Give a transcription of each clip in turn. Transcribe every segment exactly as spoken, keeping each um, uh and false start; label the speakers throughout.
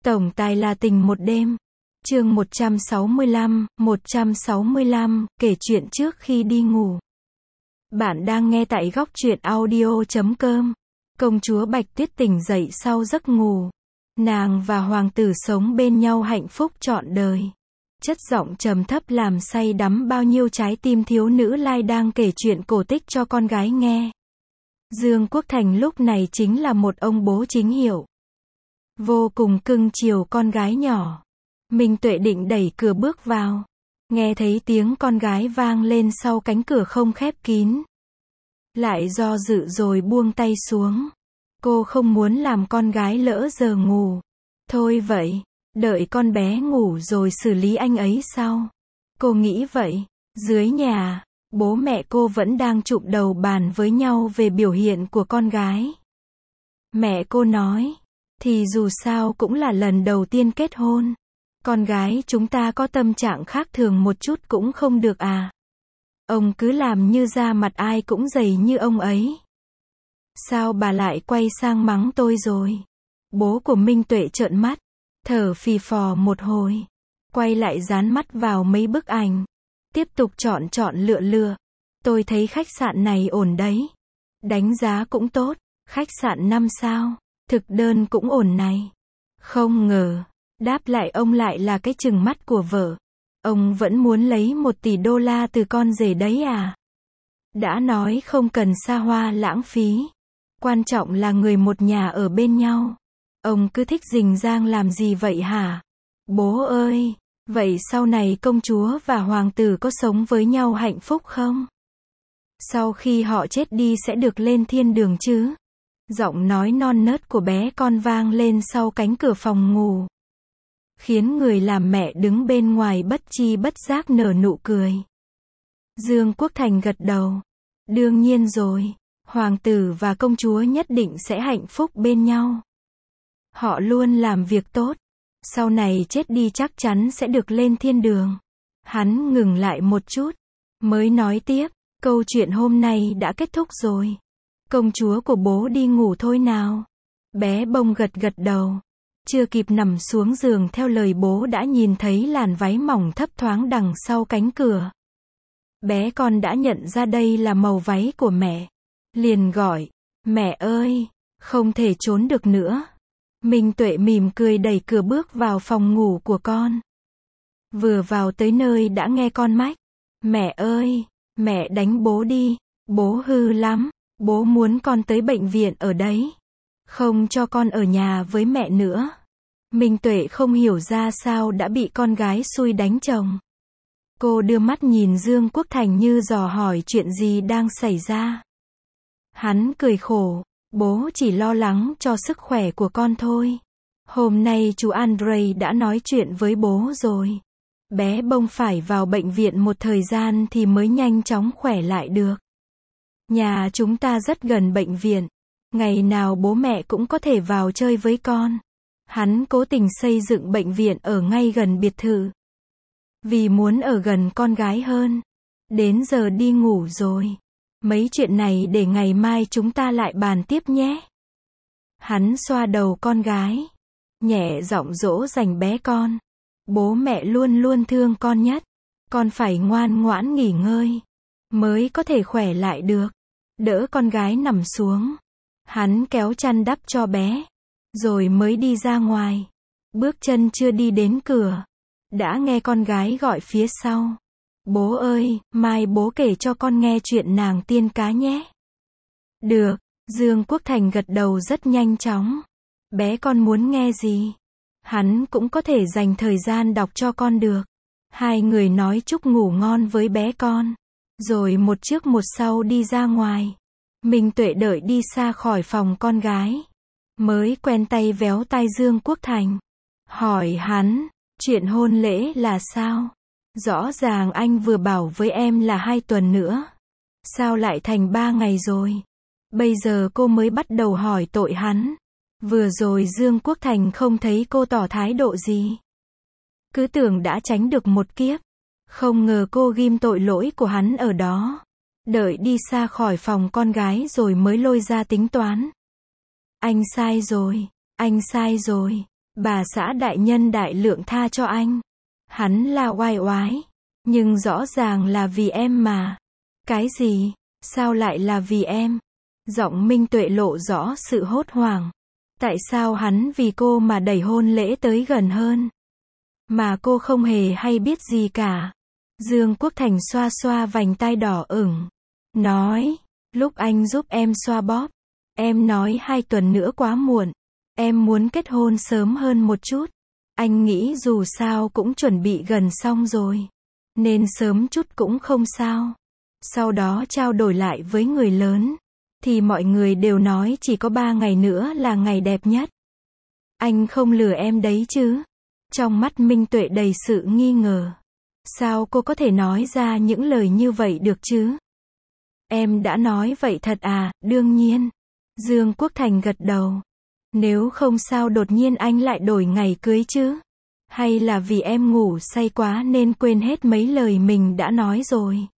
Speaker 1: Tổng tài là tình một đêm. Chương một trăm sáu mươi lăm, một trăm sáu mươi lăm, kể chuyện trước khi đi ngủ. Bạn đang nghe tại góc truyện audio chấm com. Công chúa Bạch Tuyết tỉnh dậy sau giấc ngủ. Nàng và hoàng tử sống bên nhau hạnh phúc trọn đời. Chất giọng trầm thấp làm say đắm bao nhiêu trái tim thiếu nữ lai đang kể chuyện cổ tích cho con gái nghe. Dương Quốc Thành lúc này chính là một ông bố chính hiệu. Vô cùng cưng chiều con gái nhỏ. Minh Tuệ định đẩy cửa bước vào. Nghe thấy tiếng con gái vang lên sau cánh cửa không khép kín. Lại do dự rồi buông tay xuống. Cô không muốn làm con gái lỡ giờ ngủ. Thôi vậy, đợi con bé ngủ rồi xử lý anh ấy sau. Cô nghĩ vậy. Dưới nhà, bố mẹ cô vẫn đang chụm đầu bàn với nhau về biểu hiện của con gái. Mẹ cô nói, thì dù sao cũng là lần đầu tiên kết hôn. Con gái chúng ta có tâm trạng khác thường một chút cũng không được à. Ông cứ làm như da mặt ai cũng dày như ông ấy. Sao bà lại quay sang mắng tôi rồi? Bố của Minh Tuệ trợn mắt, thở phì phò một hồi. Quay lại dán mắt vào mấy bức ảnh. Tiếp tục chọn chọn lựa lựa. Tôi thấy khách sạn này ổn đấy. Đánh giá cũng tốt. Khách sạn năm sao. Thực đơn cũng ổn này. Không ngờ. Đáp lại ông lại là cái trừng mắt của vợ. Ông vẫn muốn lấy một tỷ đô la từ con rể đấy à? Đã nói không cần xa hoa lãng phí. Quan trọng là người một nhà ở bên nhau. Ông cứ thích rình rang làm gì vậy hả? Bố ơi, vậy sau này công chúa và hoàng tử có sống với nhau hạnh phúc không? Sau khi họ chết đi sẽ được lên thiên đường chứ? Giọng nói non nớt của bé con vang lên sau cánh cửa phòng ngủ. Khiến người làm mẹ đứng bên ngoài bất chi bất giác nở nụ cười. Dương Quốc Thành gật đầu. Đương nhiên rồi, hoàng tử và công chúa nhất định sẽ hạnh phúc bên nhau. Họ luôn làm việc tốt. Sau này chết đi chắc chắn sẽ được lên thiên đường. Hắn ngừng lại một chút. Mới nói tiếp, câu chuyện hôm nay đã kết thúc rồi. Công chúa của bố đi ngủ thôi nào. Bé bông gật gật đầu. Chưa kịp nằm xuống giường theo lời bố đã nhìn thấy làn váy mỏng thấp thoáng đằng sau cánh cửa. Bé con đã nhận ra đây là màu váy của mẹ. Liền gọi, mẹ ơi, không thể trốn được nữa. Minh Tuệ mỉm cười đẩy cửa bước vào phòng ngủ của con. Vừa vào tới nơi đã nghe con mách, mẹ ơi, mẹ đánh bố đi, bố hư lắm, bố muốn con tới bệnh viện ở đấy. Không cho con ở nhà với mẹ nữa. Minh Tuệ không hiểu ra sao đã bị con gái xui đánh chồng. Cô đưa mắt nhìn Dương Quốc Thành như dò hỏi chuyện gì đang xảy ra. Hắn cười khổ, bố chỉ lo lắng cho sức khỏe của con thôi. Hôm nay chú Andre đã nói chuyện với bố rồi. Bé bông phải vào bệnh viện một thời gian thì mới nhanh chóng khỏe lại được. Nhà chúng ta rất gần bệnh viện. Ngày nào bố mẹ cũng có thể vào chơi với con. Hắn cố tình xây dựng bệnh viện ở ngay gần biệt thự. Vì muốn ở gần con gái hơn. Đến giờ đi ngủ rồi. Mấy chuyện này để ngày mai chúng ta lại bàn tiếp nhé. Hắn xoa đầu con gái. Nhẹ giọng dỗ dành bé con. Bố mẹ luôn luôn thương con nhất. Con phải ngoan ngoãn nghỉ ngơi. Mới có thể khỏe lại được. Đỡ con gái nằm xuống. Hắn kéo chăn đắp cho bé. Rồi mới đi ra ngoài. Bước chân chưa đi đến cửa. Đã nghe con gái gọi phía sau. Bố ơi, mai bố kể cho con nghe chuyện nàng tiên cá nhé. Được, Dương Quốc Thành gật đầu rất nhanh chóng. Bé con muốn nghe gì? Hắn cũng có thể dành thời gian đọc cho con được. Hai người nói chúc ngủ ngon với bé con. Rồi một trước một sau đi ra ngoài. Minh Tuệ đợi đi xa khỏi phòng con gái. Mới quen tay véo tai Dương Quốc Thành. Hỏi hắn, chuyện hôn lễ là sao? Rõ ràng anh vừa bảo với em là hai tuần nữa. Sao lại thành ba ngày rồi? Bây giờ cô mới bắt đầu hỏi tội hắn. Vừa rồi Dương Quốc Thành không thấy cô tỏ thái độ gì. Cứ tưởng đã tránh được một kiếp. Không ngờ cô ghim tội lỗi của hắn ở đó. Đợi đi xa khỏi phòng con gái rồi mới lôi ra tính toán. Anh sai rồi, anh sai rồi. Bà xã đại nhân đại lượng tha cho anh. Hắn la oai oái. Nhưng rõ ràng là vì em mà. Cái gì? Sao lại là vì em? Giọng Minh Tuệ lộ rõ sự hốt hoảng. Tại sao hắn vì cô mà đẩy hôn lễ tới gần hơn? Mà cô không hề hay biết gì cả. Dương Quốc Thành xoa xoa vành tai đỏ ửng. Nói, lúc anh giúp em xoa bóp, em nói hai tuần nữa quá muộn. Em muốn kết hôn sớm hơn một chút. Anh nghĩ dù sao cũng chuẩn bị gần xong rồi. Nên sớm chút cũng không sao. Sau đó trao đổi lại với người lớn. Thì mọi người đều nói chỉ có ba ngày nữa là ngày đẹp nhất. Anh không lừa em đấy chứ? Trong mắt Minh Tuệ đầy sự nghi ngờ. Sao cô có thể nói ra những lời như vậy được chứ? Em đã nói vậy thật à? Đương nhiên. Dương Quốc Thành gật đầu. Nếu không sao đột nhiên anh lại đổi ngày cưới chứ? Hay là vì em ngủ say quá nên quên hết mấy lời mình đã nói rồi?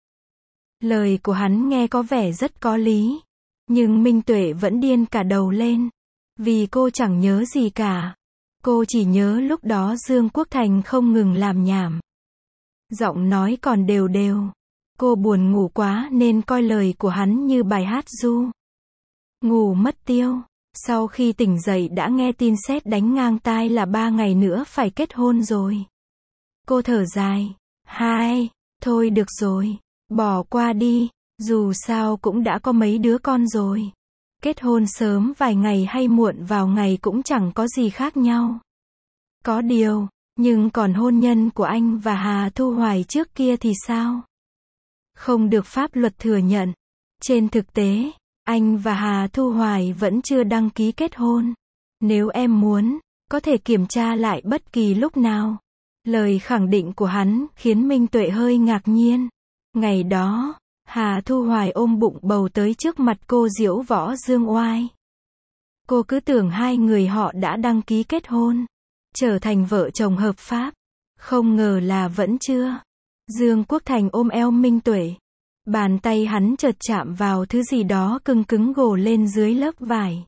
Speaker 1: Lời của hắn nghe có vẻ rất có lý. Nhưng Minh Tuệ vẫn điên cả đầu lên. Vì cô chẳng nhớ gì cả. Cô chỉ nhớ lúc đó Dương Quốc Thành không ngừng làm nhảm. Giọng nói còn đều đều. Cô buồn ngủ quá nên coi lời của hắn như bài hát ru. Ngủ mất tiêu. Sau khi tỉnh dậy đã nghe tin sét đánh ngang tai là ba ngày nữa phải kết hôn rồi. Cô thở dài. Hai, thôi được rồi. Bỏ qua đi. Dù sao cũng đã có mấy đứa con rồi. Kết hôn sớm vài ngày hay muộn vào ngày cũng chẳng có gì khác nhau. Có điều, nhưng còn hôn nhân của anh và Hà Thu Hoài trước kia thì sao? Không được pháp luật thừa nhận. Trên thực tế, anh và Hà Thu Hoài vẫn chưa đăng ký kết hôn. Nếu em muốn, có thể kiểm tra lại bất kỳ lúc nào. Lời khẳng định của hắn khiến Minh Tuệ hơi ngạc nhiên. Ngày đó, Hà Thu Hoài ôm bụng bầu tới trước mặt cô diễu võ dương oai. Cô cứ tưởng hai người họ đã đăng ký kết hôn, trở thành vợ chồng hợp pháp. Không ngờ là vẫn chưa. Dương Quốc Thành ôm eo Minh Tuệ. Bàn tay hắn chợt chạm vào thứ gì đó cứng cứng gồ lên dưới lớp vải.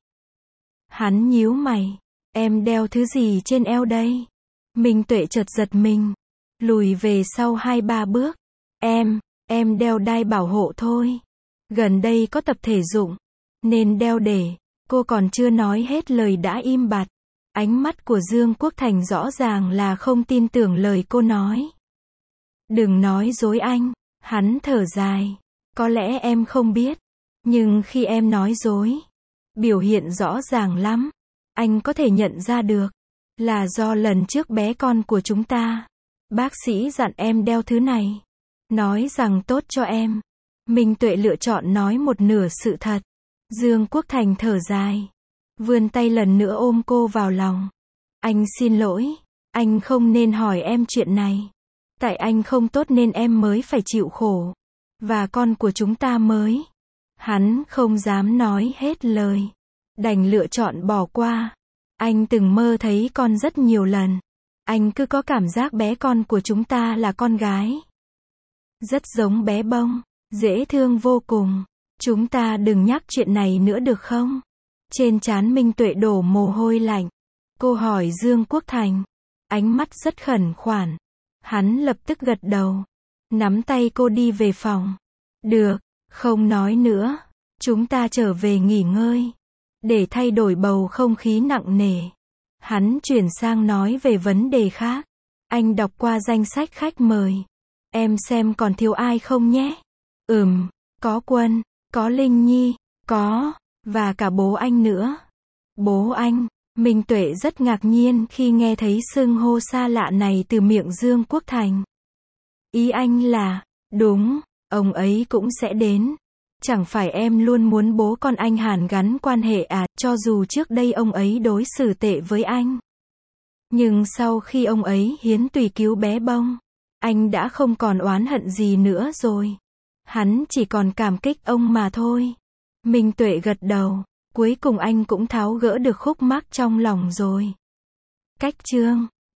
Speaker 1: Hắn nhíu mày. Em đeo thứ gì trên eo đây? Minh Tuệ chợt giật mình. Lùi về sau hai ba bước. Em, em đeo đai bảo hộ thôi. Gần đây có tập thể dục. Nên đeo để. Cô còn chưa nói hết lời đã im bặt. Ánh mắt của Dương Quốc Thành rõ ràng là không tin tưởng lời cô nói. Đừng nói dối anh. Hắn thở dài. Có lẽ em không biết. Nhưng khi em nói dối, biểu hiện rõ ràng lắm. Anh có thể nhận ra được. Là do lần trước bé con của chúng ta. Bác sĩ dặn em đeo thứ này. Nói rằng tốt cho em. Minh Tuệ lựa chọn nói một nửa sự thật. Dương Quốc Thành thở dài. Vươn tay lần nữa ôm cô vào lòng. Anh xin lỗi. Anh không nên hỏi em chuyện này. Tại anh không tốt nên em mới phải chịu khổ. Và con của chúng ta mới. Hắn không dám nói hết lời. Đành lựa chọn bỏ qua. Anh từng mơ thấy con rất nhiều lần. Anh cứ có cảm giác bé con của chúng ta là con gái. Rất giống bé bông. Dễ thương vô cùng. Chúng ta đừng nhắc chuyện này nữa được không? Trên trán Minh Tuệ đổ mồ hôi lạnh. Cô hỏi Dương Quốc Thành. Ánh mắt rất khẩn khoản. Hắn lập tức gật đầu. Nắm tay cô đi về phòng. Được, không nói nữa. Chúng ta trở về nghỉ ngơi. Để thay đổi bầu không khí nặng nề. Hắn chuyển sang nói về vấn đề khác. Anh đọc qua danh sách khách mời. Em xem còn thiếu ai không nhé? Ừm, có Quân, có Linh Nhi, có, và cả bố anh nữa. Bố anh? Minh Tuệ rất ngạc nhiên khi nghe thấy xưng hô xa lạ này từ miệng Dương Quốc Thành. Ý anh là, đúng, ông ấy cũng sẽ đến. Chẳng phải em luôn muốn bố con anh hàn gắn quan hệ à, cho dù trước đây ông ấy đối xử tệ với anh. Nhưng sau khi ông ấy hiến tùy cứu bé bông, anh đã không còn oán hận gì nữa rồi. Hắn chỉ còn cảm kích ông mà thôi. Minh Tuệ gật đầu. Cuối cùng anh cũng tháo gỡ được khúc mắc trong lòng rồi. Cách chương